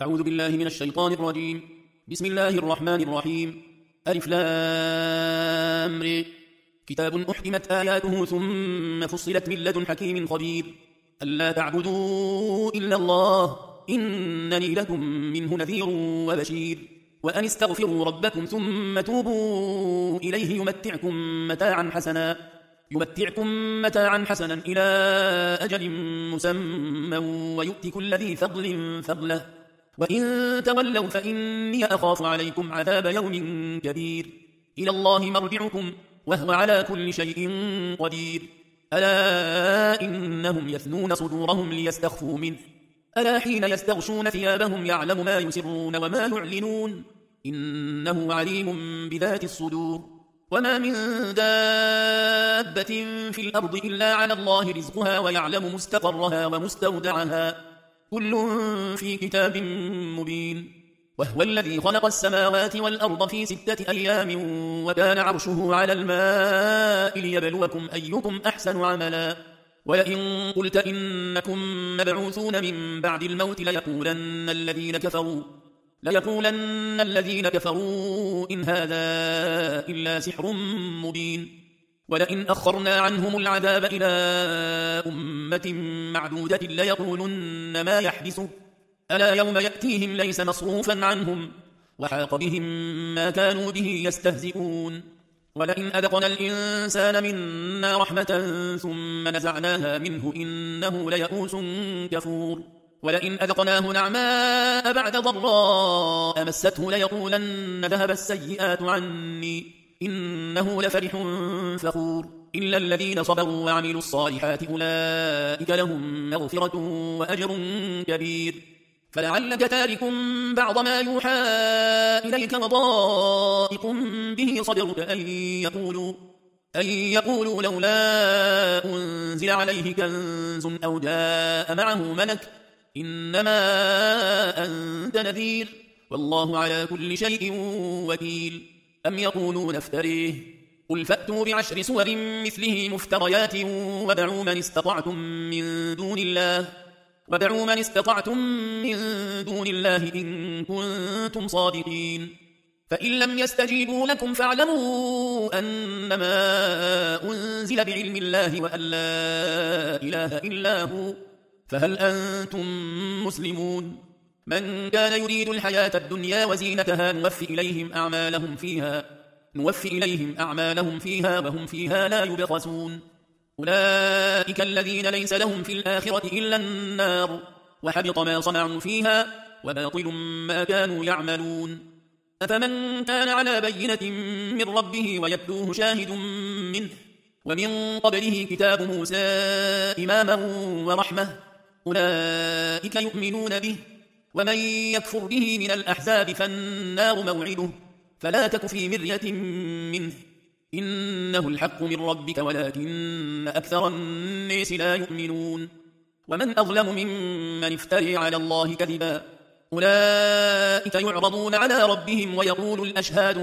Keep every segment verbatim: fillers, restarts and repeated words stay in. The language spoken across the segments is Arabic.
أعوذ بالله من الشيطان الرجيم. بسم الله الرحمن الرحيم. ألف لام ر. كتاب أحكمت آياته ثم فصلت من لدن حكيم خبير. ألا تعبدوا إلا الله إنني لكم منه نذير وبشير. وأن استغفروا ربكم ثم توبوا إليه يمتعكم متاعا حسنا يمتعكم متاعا حسنا إلى أجل مسمى ويؤتي كل ذي فضل فضله وإن تولوا فإني أخاف عليكم عذاب يوم كبير. إلى الله مرجعكم وهو على كل شيء قدير. ألا إنهم يثنون صدورهم ليستخفوا منه ألا حين يستغشون ثيابهم يعلم ما يسرون وما يعلنون إنه عليم بذات الصدور. وما من دابة في الأرض إلا على الله رزقها ويعلم مستقرها ومستودعها كل في كتاب مبين. وهو الذي خلق السماوات والأرض في ستة أيام وكان عرشه على الماء ليبلوكم أيكم أحسن عملا. ولئن قلت إنكم مبعوثون من بعد الموت ليقولن الذين كفروا ليقولن الذين كفروا إن هذا إلا سحر مبين. ولئن أخرنا عنهم العذاب إلى أمة معدودة ليقولن ما يحدثه ألا يوم يأتيهم ليس مصروفا عنهم وحاق بهم ما كانوا به يستهزئون. ولئن أذقنا الإنسان منا رحمة ثم نزعناها منه إنه ليئوس كفور. ولئن أذقناه نعماء بعد ضراء مسته ليقولن ذهب السيئات عني إنه لفرح فخور. إلا الذين صبروا وعملوا الصالحات أولئك لهم مغفرة وأجر كبير. فلعلك تارك بعض ما يوحى إليك وضائق به صدرك أن يقولوا, أن يقولوا لولا أنزل عليه كنز أو جاء معه ملك إنما أنت نذير والله على كل شيء وكيل. أم يقولون افتريه قل فأتوا بعشر سور مثله مفتريات وادعوا من استطعتم من دون الله وادعوا من استطعتم من دون الله إن كنتم صادقين. فإن لم يستجيبوا لكم فاعلموا أنما أنزل بعلم الله وأن لا إله إلا هو فهل أنتم مسلمون. من كان يريد الحياة الدنيا وزينتها نوفي إليهم أعمالهم فيها نوفي إليهم أعمالهم فيها وهم فيها لا يبخسون. أولئك الذين ليس لهم في الآخرة إلا النار وحبط ما صنعوا فيها وباطل ما كانوا يعملون. أفمن كان على بينة من ربه ويتلوه شاهد منه ومن قبله كتاب موسى إماما ورحمة أولئك يؤمنون به. ومن يكفر به من الأحزاب فالنار موعده فلا تك في مرية منه إنه الحق من ربك ولكن أكثر الناس لا يؤمنون. ومن أظلم ممن افتري على الله كذبا أولئك يعرضون على ربهم ويقول الأشهاد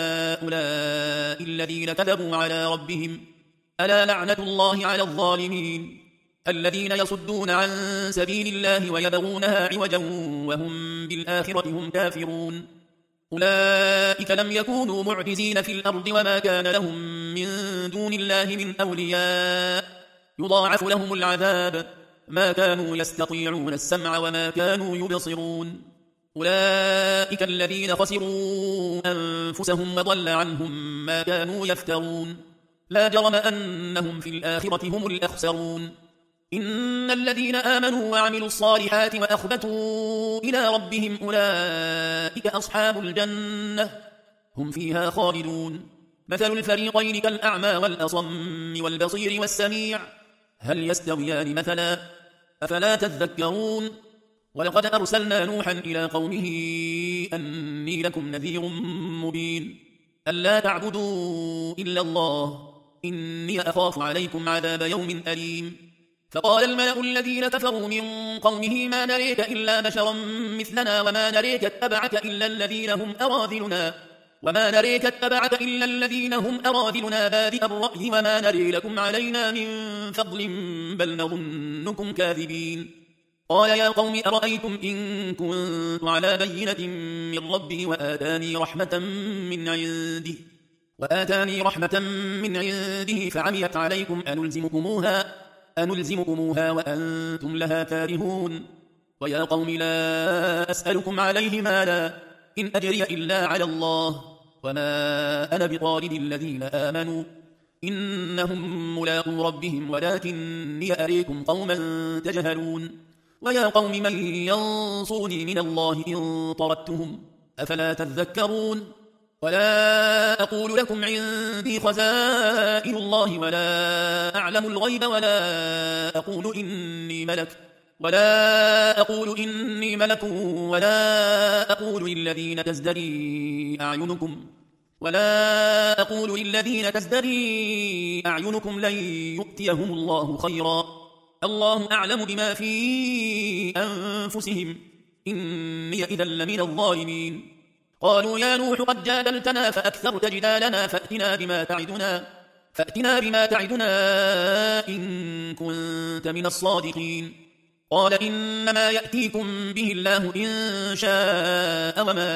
هؤلاء الذين كذبوا على ربهم ألا لعنة الله على الظالمين الذين يصدون عن سبيل الله ويبغونها عوجا وهم بالآخرة هم كافرون. أولئك لم يكونوا معجزين في الأرض وما كان لهم من دون الله من أولياء يضاعف لهم العذاب ما كانوا يستطيعون السمع وما كانوا يبصرون. أولئك الذين خسروا أنفسهم وضل عنهم ما كانوا يفترون. لا جرم أنهم في الآخرة هم الأخسرون. إن الذين آمنوا وعملوا الصالحات وأخبتوا إلى ربهم أولئك أصحاب الجنة هم فيها خالدون. مثل الفريقين كالأعمى والأصم والبصير والسميع هل يستويان مثلا أفلا تذكرون. ولقد أرسلنا نوحا إلى قومه أني لكم نذير مبين ألا تعبدوا إلا الله إني أخاف عليكم عذاب يوم أليم. فقال الملأ الذين كفروا من قومه ما نريك إلا بشرا مثلنا وما نريك اتبعك إلا الذين هم أراذلنا وما نريك اتبعك إلا الذين هم أراذلنا بادئ الرأي وما نري لكم علينا من فضل بل نظنكم كاذبين. قال يا قوم أرأيتم إن كنت على بينة من ربي وآتاني رحمة من عنده وآتاني رحمة من عنده فعميت عليكم أنلزمكموها أنلزمكموها وأنتم لها كارهون ويا قوم لا أسألكم عليه مالا إن أجري إلا على الله وما أنا بطارد الذين آمنوا إنهم ملاقو ربهم ولكني أريكم قوما تجهلون ويا قوم من ينصرني من الله إن طردتهم أفلا تذكرون ولا أقول لكم عندي خزائن الله ولا أعلم الغيب ولا أقول إني ملك ولا أقول إني ملك ولا أقول للذين تزدري أعينكم ولا أقول للذين تزدري أعينكم لن يؤتيهم الله خيرا الله أعلم بما في أنفسهم إني إذا لمن الظالمين قالوا يا نوح قد جادلتنا فأكثرت جدالنا فأتنا بما تعدنا فأتنا بما تعدنا إن كنت من الصادقين قال إنما يأتيكم به الله إن شاء وما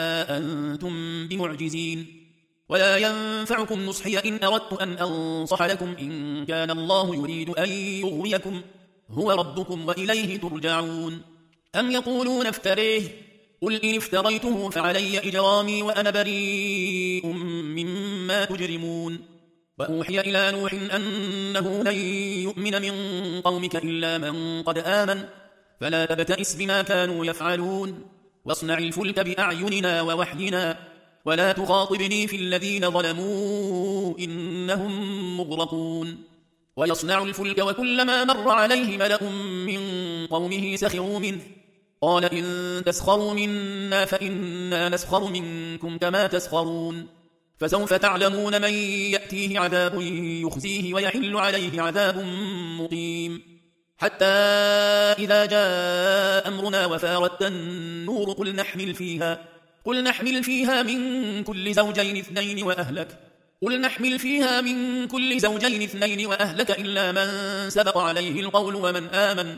أنتم بمعجزين ولا ينفعكم نصحي إن أردت أن أنصح لكم إن كان الله يريد أن يغويكم هو ربكم وإليه ترجعون أم يقولون افتريه قل إن افتريته فعلي إجرامي وأنا بريء مما تجرمون وأوحي إلى نوح أنه لن يؤمن من قومك إلا من قد آمن فلا تبتئس بما كانوا يفعلون واصنع الفلك بأعيننا ووحينا ولا تخاطبني في الذين ظلموا إنهم مغرقون ويصنع الفلك وكلما مر عليه ملأ من قومه سخروا منه قال إن تسخروا منا فإنا نسخر منكم كما تسخرون فسوف تعلمون من يأتيه عذاب يخزيه ويحل عليه عذاب مقيم حتى إذا جاء أمرنا وفارت النور قل نحمل فيها قل نحمل فيها من كل زوجين اثنين وأهلك قل نحمل فيها من كل زوجين اثنين وأهلك إلا من سبق عليه القول ومن آمن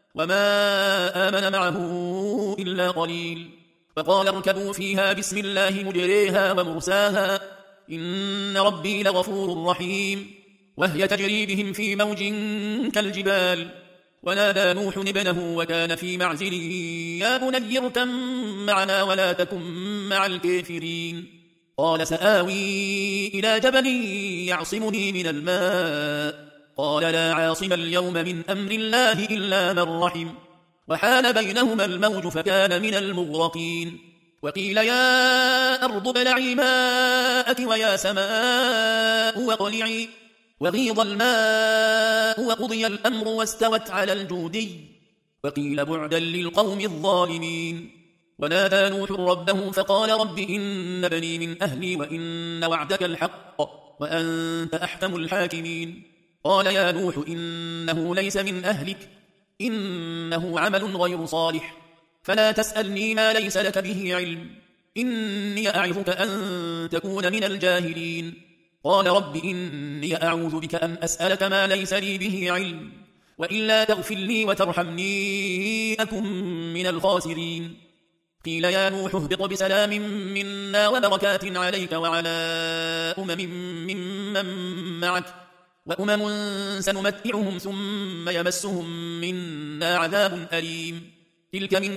وما آمن معه إلا قليل فقال اركبوا فيها بسم الله مجريها ومرساها إن ربي لغفور رحيم وهي تجري بهم في موج كالجبال ونادى نوح ابنه وكان في معزل يا بني اركب معنا ولا تكن مع الكافرين قال سآوي إلى جبل يعصمني من الماء قال لا عاصم اليوم من أمر الله إلا من رحم وحال بينهما الموج فكان من المغرقين وقيل يا أرض ابلعي ماءك ويا سماء واقلعي وغيض الماء وقضي الأمر واستوت على الجودي وقيل بعدا للقوم الظالمين ونادى نوح ربه فقال رب إن بني من أهلي وإن وعدك الحق وأنت أحكم الحاكمين قال يا نوح إنه ليس من أهلك إنه عمل غير صالح فلا تسألني ما ليس لك به علم إني أعظك أن تكون من الجاهلين قال رب إني أعوذ بك أن أسألك ما ليس لي به علم وإلا تغفر لي وترحمني أكن من الخاسرين قيل يا نوح اهبط بسلام منا وبركات عليك وعلى أمم ممن معك وأمم سنمتعهم ثم يمسهم منا عذاب أليم تلك من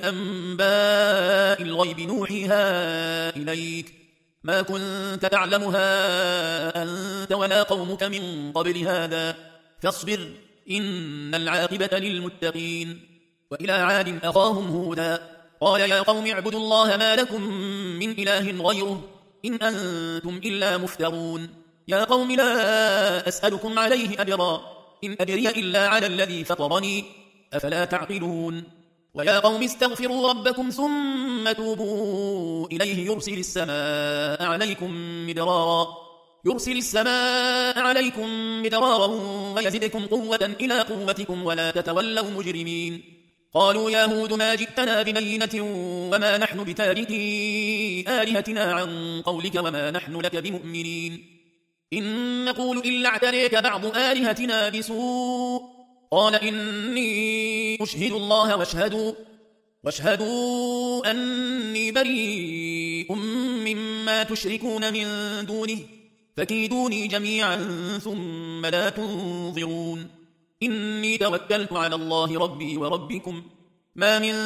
أنباء الغيب نوحيها إليك ما كنت تعلمها أنت ولا قومك من قبل هذا فاصبر إن العاقبة للمتقين وإلى عاد أخاهم هودا قال يا قوم اعبدوا الله ما لكم من إله غيره إن أنتم إلا مفترون يا قوم لا أسألكم عليه أجرا إن أجري إلا على الذي فطرني أفلا تعقلون ويا قوم استغفروا ربكم ثم توبوا إليه يرسل السماء عليكم مدرارا يرسل السماء عليكم مدرارا ويزدكم قوة إلى قوتكم ولا تتولوا مجرمين قالوا يا هود ما جئتنا ببينة وما نحن بتاركي آلهتنا عن قولك وما نحن لك بمؤمنين إن نقول إلا اعتريك بعض آلهتنا بسوء قال إني أشهد الله واشهدوا, واشهدوا أني بريء مما تشركون من دونه فكيدوني جميعا ثم لا تنظرون إني توكلت على الله ربي وربكم ما من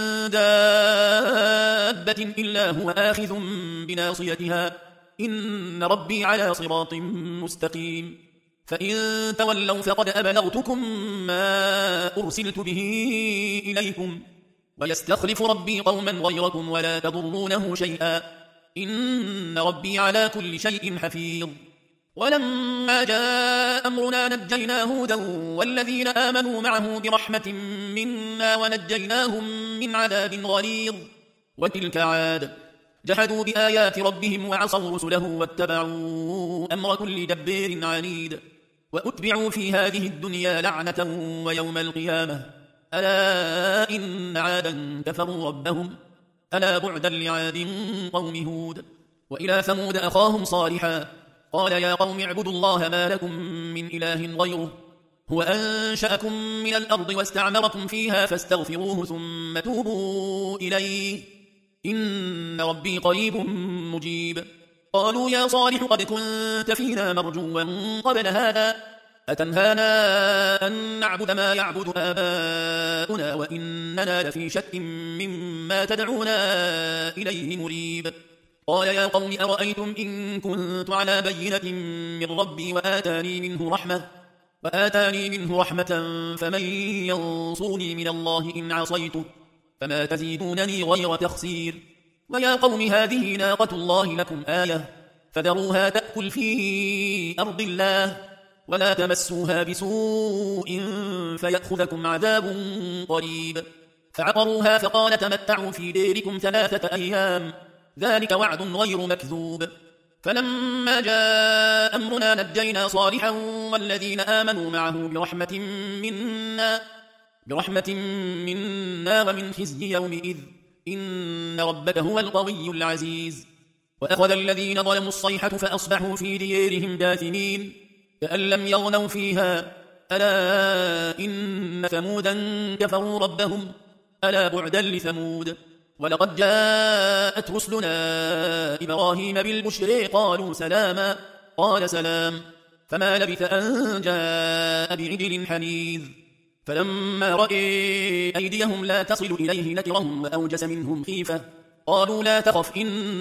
دابة إلا هو آخذ بناصيتها إن ربي على صراط مستقيم فإن تولوا فقد أبلغتكم ما أرسلت به إليكم ويستخلف ربي قوما غيركم ولا تضرونه شيئا إن ربي على كل شيء حفيظ ولما جاء أمرنا نجينا هودا والذين آمنوا معه برحمة منا ونجيناهم من عذاب غليظ وتلك عاد جحدوا بآيات ربهم وعصوا رسله واتبعوا أمر كل جبار عنيد وأتبعوا في هذه الدنيا لعنة ويوم القيامة ألا إن عادا كفروا ربهم ألا بعدا لعاد قوم هود وإلى ثمود أخاهم صالحا قال يا قوم اعبدوا الله ما لكم من إله غيره هو أنشأكم من الأرض واستعمركم فيها فاستغفروه ثم توبوا إليه إن ربي قريب مجيب قالوا يا صالح قد كنت فينا مرجوا قبل هذا أتنهانا أن نعبد ما يعبد آباؤنا وإننا لفي شك مما تدعونا إليه مريب قال يا قوم أرأيتم إن كنت على بينة من ربي وآتاني منه رحمة وآتاني منه رحمة فمن ينصرني من الله إن عصيته فما تزيدونني غير تخسير ويا قوم هذه ناقة الله لكم آية فذروها تأكل في أرض الله ولا تمسوها بسوء فيأخذكم عذاب قريب فعقروها فقال تمتعوا في ديركم ثلاثة أيام ذلك وعد غير مكذوب فلما جاء أمرنا نجينا صالحا والذين آمنوا معه برحمة منا برحمة منا ومن خزي يومئذ إن ربك هو القوي العزيز وأخذ الذين ظلموا الصيحة فأصبحوا في ديارهم جاثمين كأن لم يغنوا فيها ألا إن ثمودا كفروا ربهم ألا بعدا لثمود ولقد جاءت رسلنا إبراهيم بالبشر قالوا سلاما قال سلام فما لبث أن جاء بعجل حنيذ فلما رأى أيديهم لا تصل إليه نكرهم وأوجس منهم خيفة قالوا لا تخف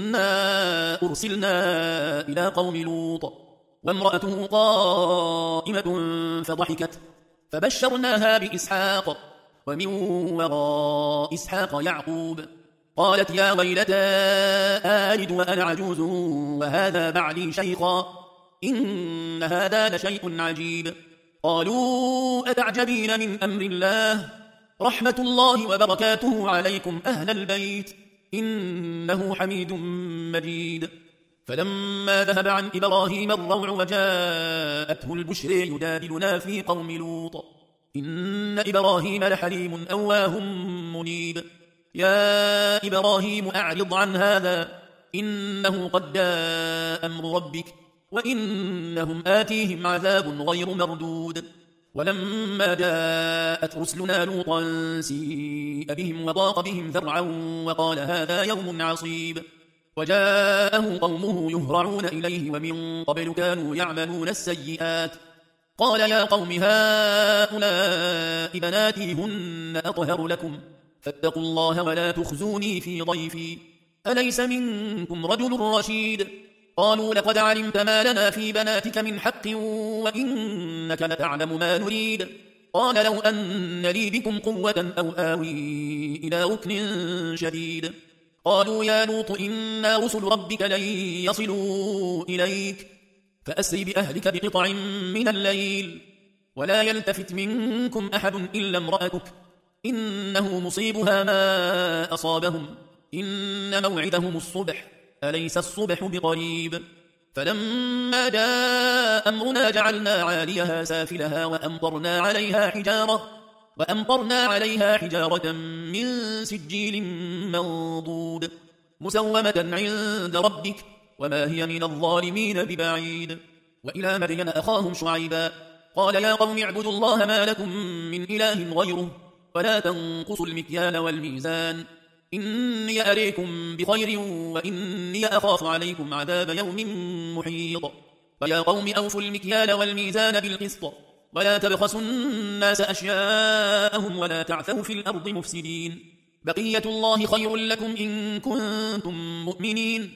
إنا أرسلنا إلى قوم لوط وامرأته قائمة فضحكت فبشرناها بإسحاق ومن وراء إسحاق يعقوب قالت يا ويلتى آلد وأنا عجوز وهذا بعلي شيخا إن هذا لشيء عجيب قالوا أتعجبين من أمر الله رحمة الله وبركاته عليكم أهل البيت إنه حميد مجيد فلما ذهب عن إبراهيم الروع وجاءته البشر يجادلنا في قوم لوط إن إبراهيم لحليم أواه منيب يا إبراهيم أعرض عن هذا إنه قد جاء أمر ربك وإنهم آتيهم عذاب غير مردود ولما جاءت رسلنا لوطا سيء بهم وضاق بهم ذرعا وقال هذا يوم عصيب وجاءه قومه يهرعون إليه ومن قبل كانوا يعملون السيئات قال يا قوم هؤلاء بناتي هن أطهر لكم فاتقوا الله ولا تخزوني في ضيفي أليس منكم رجل رشيد قالوا لقد علمت ما لنا في بناتك من حق وإنك لتعلم ما نريد قال لو أن لي بكم قوة أو آوي إلى ركن شديد قالوا يا لوط إنا رسل ربك لن يصلوا إليك فأسر بأهلك بقطع من الليل ولا يلتفت منكم أحد إلا امرأتك إنه مصيبها ما أصابهم إن موعدهم الصبح أليس الصبح بقريب فلما جاء أمرنا جعلنا عاليها سافلها وأمطرنا عليها حجارة وأمطرنا عليها حجارة من سجيل منضود مسومة عند ربك وما هي من الظالمين ببعيد وإلى مدين أخاهم شعيبا قال يا قوم اعبدوا الله ما لكم من إله غيره ولا تنقصوا المكيال والميزان إني أريكم بخير وإني أخاف عليكم عذاب يوم محيط ويا قوم أوفوا المكيال والميزان بالقسط ولا تبخسوا الناس أشياءهم ولا تعثوا في الأرض مفسدين بقية الله خير لكم إن كنتم مؤمنين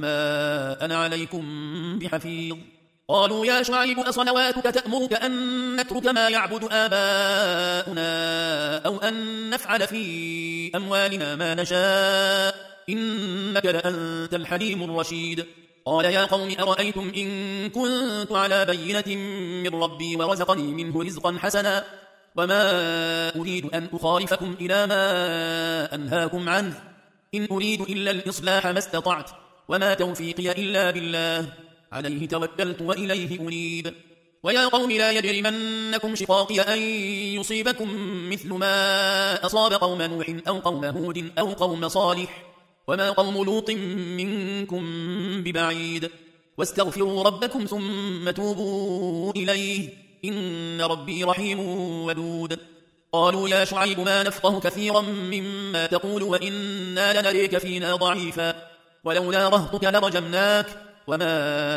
وما أنا عليكم بحفيظ قالوا يا شعيب أصلواتك تأمرك أن نترك ما يعبد آباؤنا أو أن نفعل في أموالنا ما نشاء إنك لأنت الحليم الرشيد قال يا قوم أرأيتم إن كنت على بينة من ربي ورزقني منه رزقا حسنا وما أريد أن أخالفكم إلى ما أنهاكم عنه إن أريد إلا الإصلاح ما استطعت وما توفيقي إلا بالله عليه توكلت وإليه أنيب ويا قوم لا يجرمنكم شقاقي أن يصيبكم مثل ما أصاب قوم نوح أو قوم هود أو قوم صالح وما قوم لوط منكم ببعيد واستغفروا ربكم ثم توبوا إليه إن ربي رحيم ودود قالوا يا شعيب ما نفقه كثيرا مما تقول وإنا لنريك فينا ضعيفا ولولا رهطك لرجمناك وما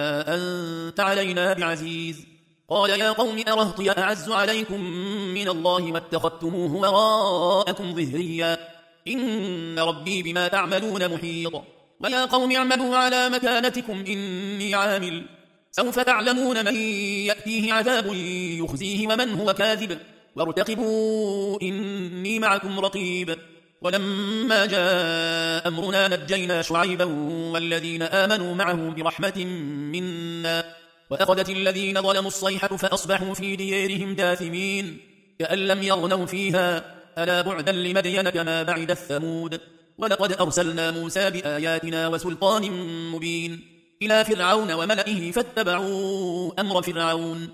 أنت علينا بعزيز قال يا قوم أرهطي أعز عليكم من الله واتخذتموه وراءكم ظهريا إن ربي بما تعملون محيط ويا قوم اعملوا على مكانتكم إني عامل سوف تعلمون من يأتيه عذاب يخزيه ومن هو كاذب وارتقبوا إني معكم رقيب ولما جاء أمرنا نجينا شعيبا والذين آمنوا معه برحمة منا وأخذت الذين ظلموا الصيحة فأصبحوا في ديارهم جاثمين كأن لم يغنوا فيها ألا بعدا لمدين كما بعد الثمود ولقد أرسلنا موسى بآياتنا وسلطان مبين إلى فرعون وملئه فاتبعوا أمر فرعون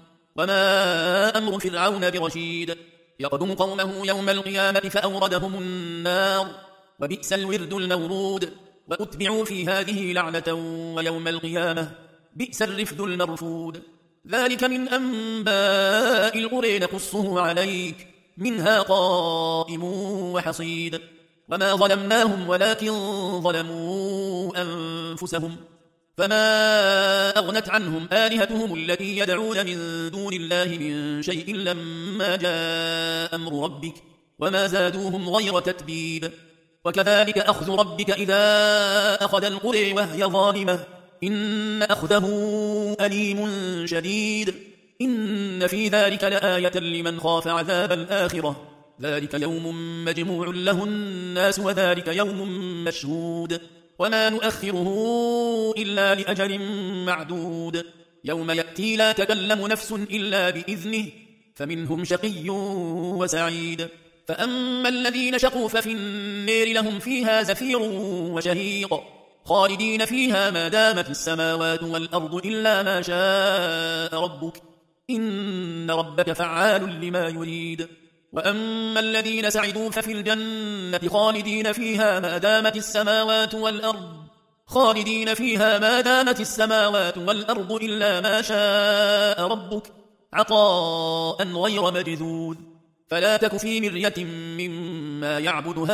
وما أمر فرعون برشيد يقدم قومه يوم القيامة فأوردهم النار وبئس الورد المورود وأتبعوا في هذه لعنة ويوم القيامة بئس الرفد المرفود ذلك من أنباء القرى نقصه عليك منها قائم وحصيد وما ظلمناهم ولكن ظلموا أنفسهم فما أغنت عنهم آلهتهم التي يدعون من دون الله من شيء لما جاء أمر ربك وما زادوهم غير تتبيب وكذلك أخذ ربك إذا أخذ القرى وهي ظالمة إن أخذه أليم شديد إن في ذلك لآية لمن خاف عذاب الآخرة ذلك يوم مجموع له الناس وذلك يوم مشهود وما نؤخره إلا لأجل معدود يوم يأتي لا تكلم نفس إلا بإذنه فمنهم شقي وسعيد فأما الذين شقوا ففي النار لهم فيها زفير وشهيق خالدين فيها ما دامت السماوات والأرض إلا ما شاء ربك إن ربك فعال لما يريد وأما الذين سعدوا ففي الجنة خالدين فيها ما دامت السماوات والأرض خالدين فيها ما دامت السماوات والأرض إلا ما شاء ربك عطاء غير مجذوذ فلا تك في مرية مما يعبد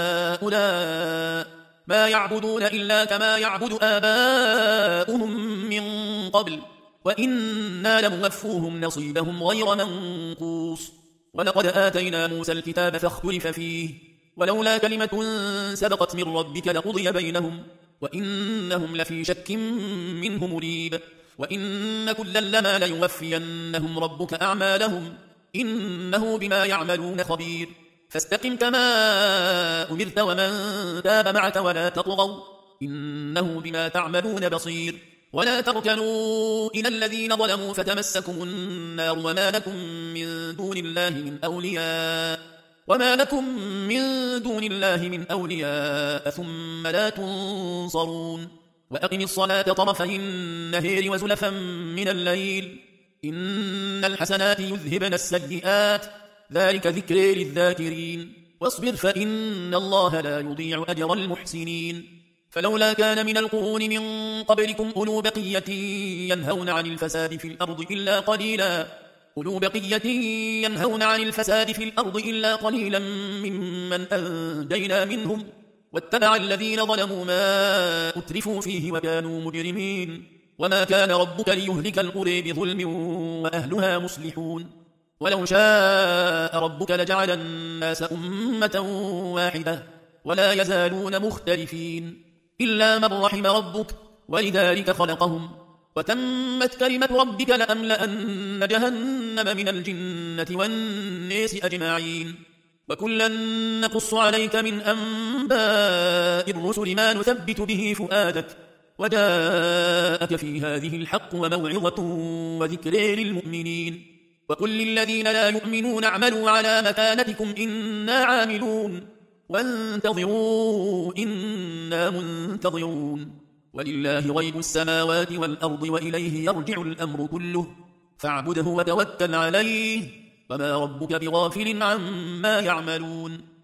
هؤلاء ما يعبدون إلا كما يعبد آباؤهم من قبل وإنا لموفوهم نصيبهم غير منقوص ولقد آتينا موسى الكتاب فاختلف فيه ولولا كلمة سبقت من ربك لقضي بينهم وإنهم لفي شك منه مريب وإن كلا لما ليوفينهم ربك أعمالهم إنه بما يعملون خبير فاستقم كما أمرت ومن تاب معك ولا تطغوا إنه بما تعملون بصير ولا تركنوا إلى الذين ظلموا فتمسكم النار وما لكم من دون الله من أولياء وما لكم من دون الله من أولياء ثم لا تنصرون وأقم الصلاة طرفي النهار وزلفا من الليل إن الحسنات يذهبن السيئات ذلك ذكر للذاكرين واصبر فإن الله لا يضيع أجر المحسنين فلولا كان من القرون من قبلكم أولو بقية ينهون عن الفساد في الأرض إلا قليلا أولو بقية ينهون عن الفساد في الأرض إلا قليلا ممن أنجينا منهم واتبع الذين ظلموا ما أترفوا فيه وكانوا مجرمين وما كان ربك ليهلك القرى بظلم وأهلها مصلحون ولو شاء ربك لجعل الناس أمة واحدة ولا يزالون مختلفين إلا من رحم ربك ولذلك خلقهم وتمت كلمة ربك لأملأن جهنم من الجنة والناس أجمعين وكلا نقص عليك من أنباء الرسل ما نثبت به فؤادك وجاءك في هذه الحق وموعظة وذكر للمؤمنين وقل للذين لا يؤمنون اعملوا على مكانتكم إنا عاملون وانتظروا إنا منتظرون ولله غيب السماوات والأرض وإليه يرجع الأمر كله فاعبده وتوكل عليه وما ربك بغافل عما يعملون